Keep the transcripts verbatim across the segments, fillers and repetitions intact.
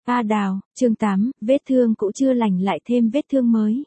A Đào, chương tám, vết thương cũ chưa lành lại thêm vết thương mới.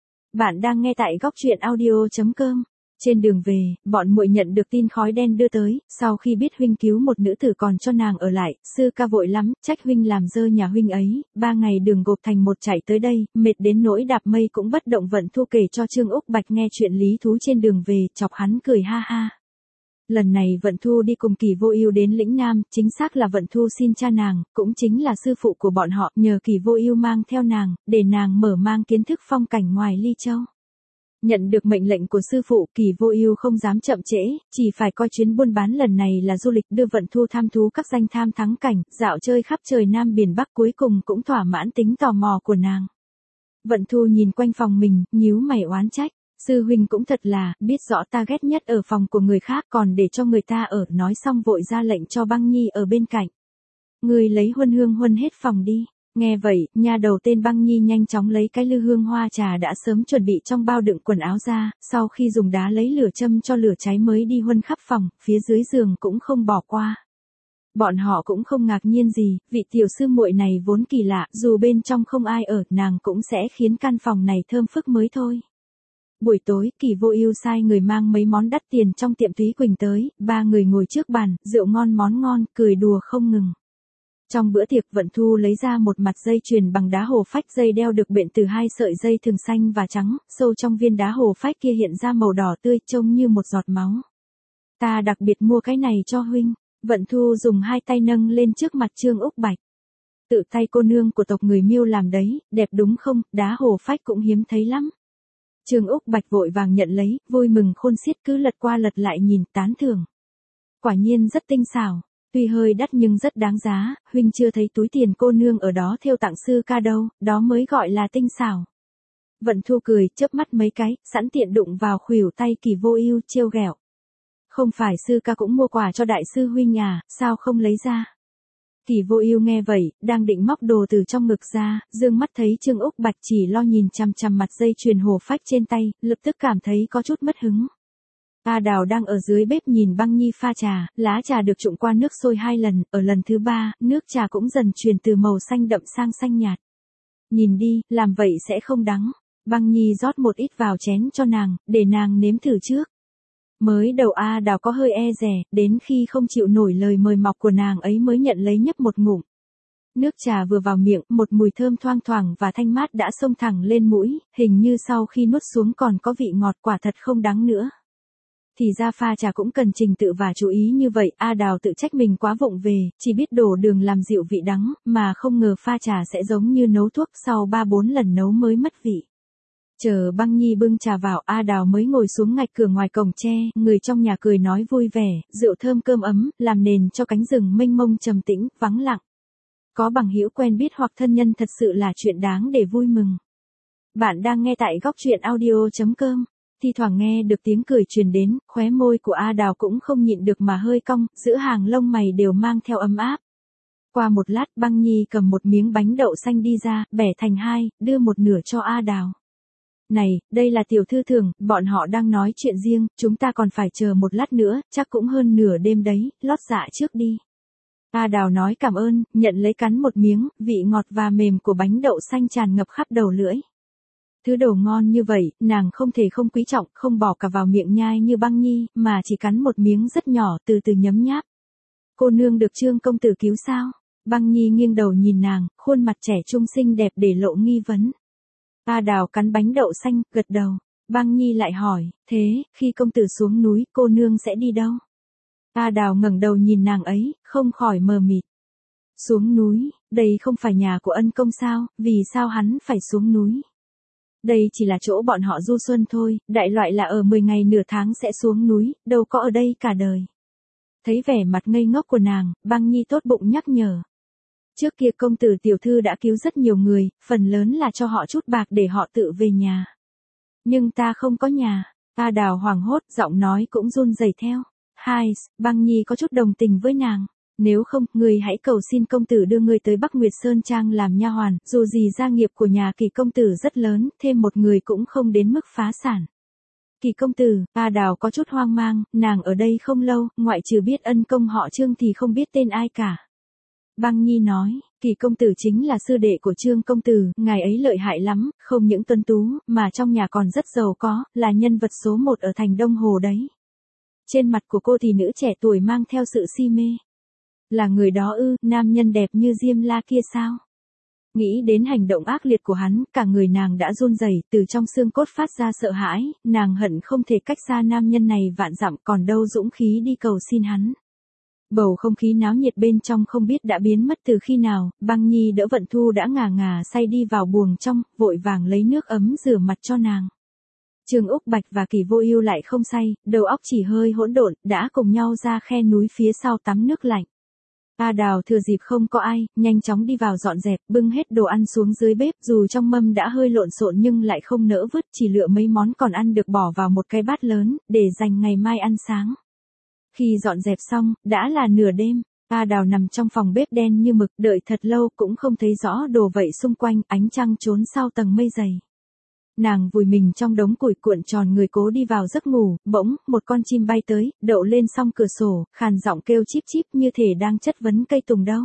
Bạn đang nghe tại góc truyện audio chấm com. Trên đường về, bọn muội nhận được tin khói đen đưa tới, sau khi biết huynh cứu một nữ tử còn cho nàng ở lại, sư ca vội lắm, trách huynh làm dơ nhà huynh ấy, ba ngày đường gộp thành một chạy tới đây, mệt đến nỗi đạp mây cũng bất động. Vận Thu kể cho Trương Úc Bạch nghe chuyện lý thú trên đường về, chọc hắn cười ha ha. Lần này Vận Thu đi cùng Kỳ Vô Ưu đến lĩnh Nam, chính xác là Vận Thu xin cha nàng, cũng chính là sư phụ của bọn họ, nhờ Kỳ Vô Ưu mang theo nàng, để nàng mở mang kiến thức phong cảnh ngoài Ly Châu. Nhận được mệnh lệnh của sư phụ, Kỳ Vô Ưu không dám chậm trễ, chỉ phải coi chuyến buôn bán lần này là du lịch đưa Vận Thu tham thú các danh tham thắng cảnh, dạo chơi khắp trời Nam biển Bắc, cuối cùng cũng thỏa mãn tính tò mò của nàng. Vận Thu nhìn quanh phòng mình, nhíu mày oán trách. Sư huynh cũng thật là, biết rõ ta ghét nhất ở phòng của người khác còn để cho người ta ở, nói xong vội ra lệnh cho Băng Nhi ở bên cạnh. Người lấy huân hương huân hết phòng đi. Nghe vậy, nha đầu tên Băng Nhi nhanh chóng lấy cái lư hương hoa trà đã sớm chuẩn bị trong bao đựng quần áo ra, sau khi dùng đá lấy lửa châm cho lửa cháy mới đi huân khắp phòng, phía dưới giường cũng không bỏ qua. Bọn họ cũng không ngạc nhiên gì, vị tiểu sư muội này vốn kỳ lạ, dù bên trong không ai ở, nàng cũng sẽ khiến căn phòng này thơm phức mới thôi. Buổi tối, Kỳ Vô Ưu sai người mang mấy món đắt tiền trong tiệm Thúy Quỳnh tới, ba người ngồi trước bàn, rượu ngon món ngon, cười đùa không ngừng. Trong bữa tiệc, Vận Thu lấy ra một mặt dây chuyền bằng đá hồ phách, dây đeo được bện từ hai sợi dây thừng xanh và trắng, sâu trong viên đá hồ phách kia hiện ra màu đỏ tươi, trông như một giọt máu. Ta đặc biệt mua cái này cho huynh. Vận Thu dùng hai tay nâng lên trước mặt Trương Úc Bạch. Tự tay cô nương của tộc người Miêu làm đấy, đẹp đúng không, đá hồ phách cũng hiếm thấy lắm. Trương Úc Bạch vội vàng nhận lấy, vui mừng khôn xiết, cứ lật qua lật lại nhìn, tán thưởng. Quả nhiên rất tinh xảo, tuy hơi đắt nhưng rất đáng giá, huynh chưa thấy túi tiền cô nương ở đó thêu tặng sư ca đâu, đó mới gọi là tinh xảo. Vận Thu cười, chớp mắt mấy cái, sẵn tiện đụng vào khuỷu tay Kỳ Vô Ưu, trêu ghẹo. Không phải sư ca cũng mua quà cho đại sư huynh à, sao không lấy ra? Kỳ Vô Ưu nghe vậy, đang định móc đồ từ trong ngực ra, dương mắt thấy Trương Úc Bạch chỉ lo nhìn chằm chằm mặt dây chuyền hồ phách trên tay, lập tức cảm thấy có chút mất hứng. A Đào đang ở dưới bếp nhìn Băng Nhi pha trà, lá trà được trụng qua nước sôi hai lần, ở lần thứ ba, nước trà cũng dần chuyển từ màu xanh đậm sang xanh nhạt. Nhìn đi, làm vậy sẽ không đắng. Băng Nhi rót một ít vào chén cho nàng, để nàng nếm thử trước. Mới đầu A Đào có hơi e dè, đến khi không chịu nổi lời mời mọc của nàng ấy mới nhận lấy nhấp một ngụm. Nước trà vừa vào miệng, một mùi thơm thoang thoảng và thanh mát đã xông thẳng lên mũi, hình như sau khi nuốt xuống còn có vị ngọt, quả thật không đắng nữa. Thì ra pha trà cũng cần trình tự và chú ý như vậy, A Đào tự trách mình quá vụng về, chỉ biết đổ đường làm dịu vị đắng, mà không ngờ pha trà sẽ giống như nấu thuốc, sau ba bốn lần nấu mới mất vị. Chờ Băng Nhi bưng trà vào, A Đào mới ngồi xuống ngạch cửa ngoài cổng tre, người trong nhà cười nói vui vẻ, rượu thơm cơm ấm, làm nền cho cánh rừng mênh mông trầm tĩnh, vắng lặng. Có bằng hữu quen biết hoặc thân nhân thật sự là chuyện đáng để vui mừng. Bạn đang nghe tại góc truyện audio chấm com. Thi thoảng nghe được tiếng cười truyền đến, khóe môi của A Đào cũng không nhịn được mà hơi cong, giữa hàng lông mày đều mang theo ấm áp. Qua một lát, Băng Nhi cầm một miếng bánh đậu xanh đi ra, bẻ thành hai, đưa một nửa cho A Đào. Này, đây là tiểu thư thưởng, bọn họ đang nói chuyện riêng, chúng ta còn phải chờ một lát nữa, chắc cũng hơn nửa đêm đấy, lót dạ trước đi. A Đào nói cảm ơn, nhận lấy cắn một miếng, vị ngọt và mềm của bánh đậu xanh tràn ngập khắp đầu lưỡi. Thứ đồ ngon như vậy, nàng không thể không quý trọng, không bỏ cả vào miệng nhai như Băng Nhi, mà chỉ cắn một miếng rất nhỏ, từ từ nhấm nháp. Cô nương được Trương công tử cứu sao? Băng Nhi nghiêng đầu nhìn nàng, khuôn mặt trẻ trung xinh đẹp để lộ nghi vấn. A Đào cắn bánh đậu xanh, gật đầu. Băng Nhi lại hỏi, thế, khi công tử xuống núi, cô nương sẽ đi đâu? A Đào ngẩng đầu nhìn nàng ấy, không khỏi mờ mịt. Xuống núi, đây không phải nhà của ân công sao, vì sao hắn phải xuống núi? Đây chỉ là chỗ bọn họ du xuân thôi, đại loại là ở mười ngày nửa tháng sẽ xuống núi, đâu có ở đây cả đời. Thấy vẻ mặt ngây ngốc của nàng, Băng Nhi tốt bụng nhắc nhở. Trước kia công tử tiểu thư đã cứu rất nhiều người, phần lớn là cho họ chút bạc để họ tự về nhà. Nhưng ta không có nhà. A Đào hoảng hốt, giọng nói cũng run rẩy theo. Hai, Băng Nhi có chút đồng tình với nàng. Nếu không, người hãy cầu xin công tử đưa người tới Bắc Nguyệt Sơn Trang làm nha hoàn, dù gì gia nghiệp của nhà Kỳ công tử rất lớn, thêm một người cũng không đến mức phá sản. Kỳ công tử, A Đào có chút hoang mang, nàng ở đây không lâu, ngoại trừ biết ân công họ Trương thì không biết tên ai cả. Băng Nhi nói, Kỳ công tử chính là sư đệ của Trương công tử, ngài ấy lợi hại lắm, không những tuấn tú, mà trong nhà còn rất giàu có, là nhân vật số một ở thành Đông Hồ đấy. Trên mặt của cô thì nữ trẻ tuổi mang theo sự si mê. Là người đó ư, nam nhân đẹp như Diêm La kia sao? Nghĩ đến hành động ác liệt của hắn, cả người nàng đã run rẩy, từ trong xương cốt phát ra sợ hãi, nàng hận không thể cách xa nam nhân này vạn dặm, còn đâu dũng khí đi cầu xin hắn. Bầu không khí náo nhiệt bên trong không biết đã biến mất từ khi nào, Băng Nhi đỡ Vận Thu đã ngà ngà say đi vào buồng trong, vội vàng lấy nước ấm rửa mặt cho nàng. Trương Úc Bạch và Kỳ Vô Ưu lại không say, đầu óc chỉ hơi hỗn độn, đã cùng nhau ra khe núi phía sau tắm nước lạnh. A Đào thừa dịp không có ai, nhanh chóng đi vào dọn dẹp, bưng hết đồ ăn xuống dưới bếp, dù trong mâm đã hơi lộn xộn nhưng lại không nỡ vứt, chỉ lựa mấy món còn ăn được bỏ vào một cái bát lớn, để dành ngày mai ăn sáng. Khi dọn dẹp xong, đã là nửa đêm, A Đào nằm trong phòng bếp đen như mực, đợi thật lâu cũng không thấy rõ đồ vậy xung quanh, ánh trăng trốn sau tầng mây dày. Nàng vùi mình trong đống củi cuộn tròn người cố đi vào giấc ngủ, bỗng, một con chim bay tới, đậu lên song cửa sổ, khàn giọng kêu chíp chíp như thể đang chất vấn cây tùng đâu.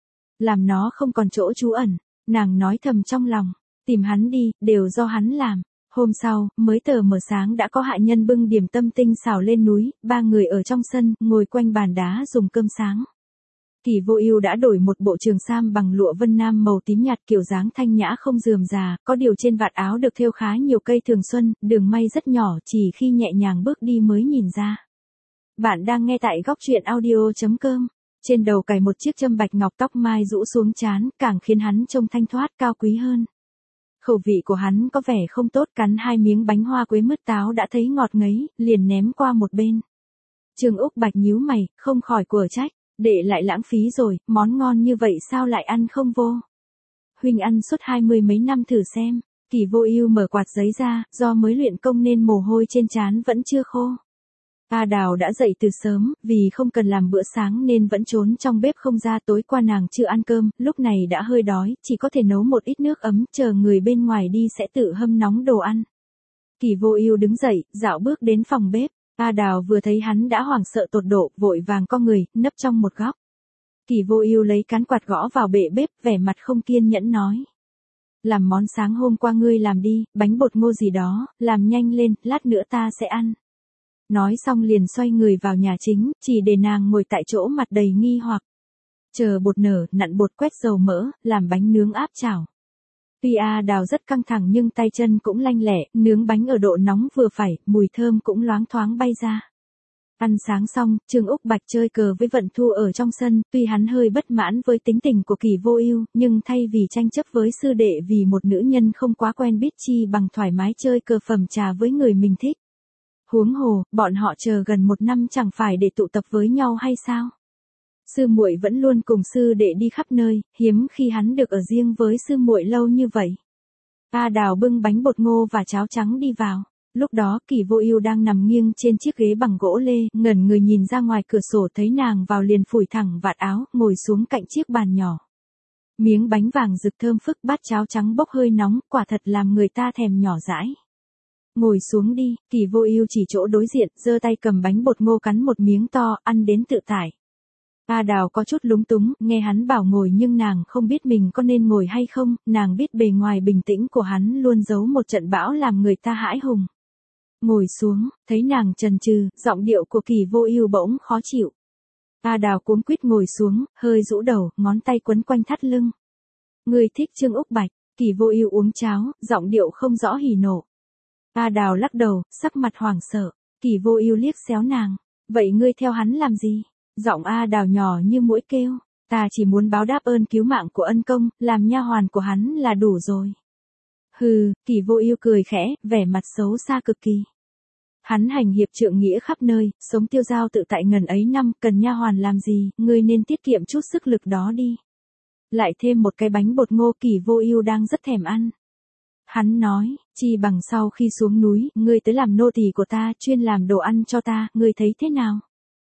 Làm nó không còn chỗ trú ẩn, nàng nói thầm trong lòng, tìm hắn đi, đều do hắn làm. Hôm sau, mới tờ mờ sáng đã có hạ nhân bưng điểm tâm tinh xào lên núi, ba người ở trong sân, ngồi quanh bàn đá dùng cơm sáng. Kỳ Vô Ưu đã đổi một bộ trường sam bằng lụa vân nam màu tím nhạt kiểu dáng thanh nhã không rườm rà, có điều trên vạt áo được thêu khá nhiều cây thường xuân, đường may rất nhỏ, chỉ khi nhẹ nhàng bước đi mới nhìn ra. Bạn đang nghe tại góc truyện audio chấm com. Trên đầu cài một chiếc châm bạch ngọc, tóc mai rũ xuống trán, càng khiến hắn trông thanh thoát cao quý hơn. Khẩu vị của hắn có vẻ không tốt, cắn hai miếng bánh hoa quế mứt táo đã thấy ngọt ngấy, liền ném qua một bên. Trương Úc Bạch nhíu mày, không khỏi quở trách. Đệ lại lãng phí rồi, món ngon như vậy sao lại ăn không vô? Huynh ăn suốt hai mươi mấy năm thử xem. Kỳ Vô Ưu mở quạt giấy ra, do mới luyện công nên mồ hôi trên trán vẫn chưa khô. A Đào đã dậy từ sớm, vì không cần làm bữa sáng nên vẫn trốn trong bếp không ra, tối qua nàng chưa ăn cơm, lúc này đã hơi đói, chỉ có thể nấu một ít nước ấm, chờ người bên ngoài đi sẽ tự hâm nóng đồ ăn. Kỳ Vô Ưu đứng dậy, dạo bước đến phòng bếp. A Đào vừa thấy hắn đã hoảng sợ tột độ, vội vàng co người, nấp trong một góc. Kỳ Vô Ưu lấy cán quạt gõ vào bệ bếp, vẻ mặt không kiên nhẫn nói. Làm món sáng hôm qua ngươi làm đi, bánh bột ngô gì đó, làm nhanh lên, lát nữa ta sẽ ăn. Nói xong liền xoay người vào nhà chính, chỉ để nàng ngồi tại chỗ mặt đầy nghi hoặc. Chờ bột nở, nặn bột, quét dầu mỡ, làm bánh nướng áp chảo. Tuy A Đào rất căng thẳng nhưng tay chân cũng lanh lẹ, nướng bánh ở độ nóng vừa phải, mùi thơm cũng loáng thoáng bay ra. Ăn sáng xong, Trương Úc Bạch chơi cờ với Vận Thu ở trong sân, tuy hắn hơi bất mãn với tính tình của Kỳ Vô Ưu, nhưng thay vì tranh chấp với sư đệ vì một nữ nhân không quá quen biết chi bằng thoải mái chơi cờ phẩm trà với người mình thích. Huống hồ, bọn họ chờ gần một năm chẳng phải để tụ tập với nhau hay sao? Sư muội vẫn luôn cùng sư đệ đi khắp nơi, hiếm khi hắn được ở riêng với sư muội lâu như vậy. A Đào bưng bánh bột ngô và cháo trắng đi vào. Lúc đó Kỳ Vô Ưu đang nằm nghiêng trên chiếc ghế bằng gỗ lê, ngẩn người nhìn ra ngoài cửa sổ thấy nàng vào liền phủi thẳng vạt áo, ngồi xuống cạnh chiếc bàn nhỏ. Miếng bánh vàng rực thơm phức, bát cháo trắng bốc hơi nóng, quả thật làm người ta thèm nhỏ dãi. Ngồi xuống đi, Kỳ Vô Ưu chỉ chỗ đối diện, giơ tay cầm bánh bột ngô cắn một miếng to, ăn đến tự tại. A Đào có chút lúng túng, nghe hắn bảo ngồi nhưng nàng không biết mình có nên ngồi hay không, nàng biết bề ngoài bình tĩnh của hắn luôn giấu một trận bão làm người ta hãi hùng. Ngồi xuống, thấy nàng chần chừ, giọng điệu của Kỳ Vô Ưu bỗng khó chịu. A Đào cuống quýt ngồi xuống, hơi rũ đầu, ngón tay quấn quanh thắt lưng. Ngươi thích Trương Úc Bạch? Kỳ Vô Ưu uống cháo, giọng điệu không rõ hỉ nộ. A Đào lắc đầu, sắc mặt hoảng sợ. Kỳ Vô Ưu liếc xéo nàng, vậy ngươi theo hắn làm gì? Giọng A Đào nhỏ như muỗi kêu, ta chỉ muốn báo đáp ơn cứu mạng của ân công, làm nha hoàn của hắn là đủ rồi. Hừ, Kỳ Vô Ưu cười khẽ, vẻ mặt xấu xa cực kỳ. Hắn hành hiệp trượng nghĩa khắp nơi, sống tiêu dao tự tại ngần ấy năm, cần nha hoàn làm gì, ngươi nên tiết kiệm chút sức lực đó đi. Lại thêm một cái bánh bột ngô Kỳ Vô Ưu đang rất thèm ăn. Hắn nói, chi bằng sau khi xuống núi, ngươi tới làm nô tỳ của ta, chuyên làm đồ ăn cho ta, ngươi thấy thế nào?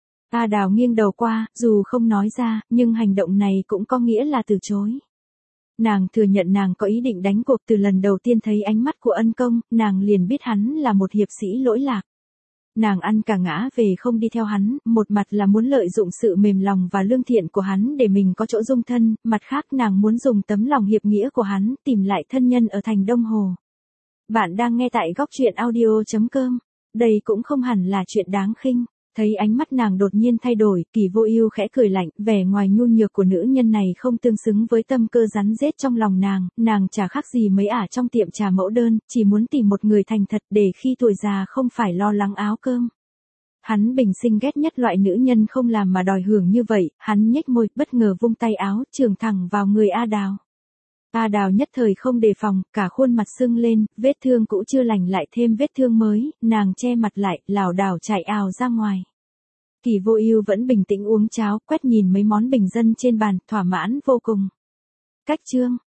A Đào nghiêng đầu qua, dù không nói ra, nhưng hành động này cũng có nghĩa là từ chối. Nàng thừa nhận nàng có ý định đánh cuộc, từ lần đầu tiên thấy ánh mắt của ân công, nàng liền biết hắn là một hiệp sĩ lỗi lạc. nàng ăn cả ngã về không đi theo hắn, một mặt là muốn lợi dụng sự mềm lòng và lương thiện của hắn để mình có chỗ dung thân, mặt khác nàng muốn dùng tấm lòng hiệp nghĩa của hắn tìm lại thân nhân ở thành Đông Hồ. Bạn đang nghe tại góc truyện audio.com. Đây cũng không hẳn là chuyện đáng khinh. Thấy ánh mắt nàng đột nhiên thay đổi, Kỳ Vô Ưu khẽ cười lạnh, vẻ ngoài nhu nhược của nữ nhân này không tương xứng với tâm cơ rắn rết trong lòng nàng, nàng chả khác gì mấy ả trong tiệm trà mẫu đơn, chỉ muốn tìm một người thành thật để khi tuổi già không phải lo lắng áo cơm. Hắn bình sinh ghét nhất loại nữ nhân không làm mà đòi hưởng như vậy, hắn nhếch môi, bất ngờ vung tay áo, chưởng thẳng vào người A Đào. A Đào nhất thời không đề phòng, cả khuôn mặt sưng lên, vết thương cũ chưa lành lại thêm vết thương mới, nàng che mặt lại, lảo đảo chạy ào ra ngoài. Kỳ Vô Ưu vẫn bình tĩnh uống cháo, quét nhìn mấy món bình dân trên bàn, thỏa mãn vô cùng. Cách chương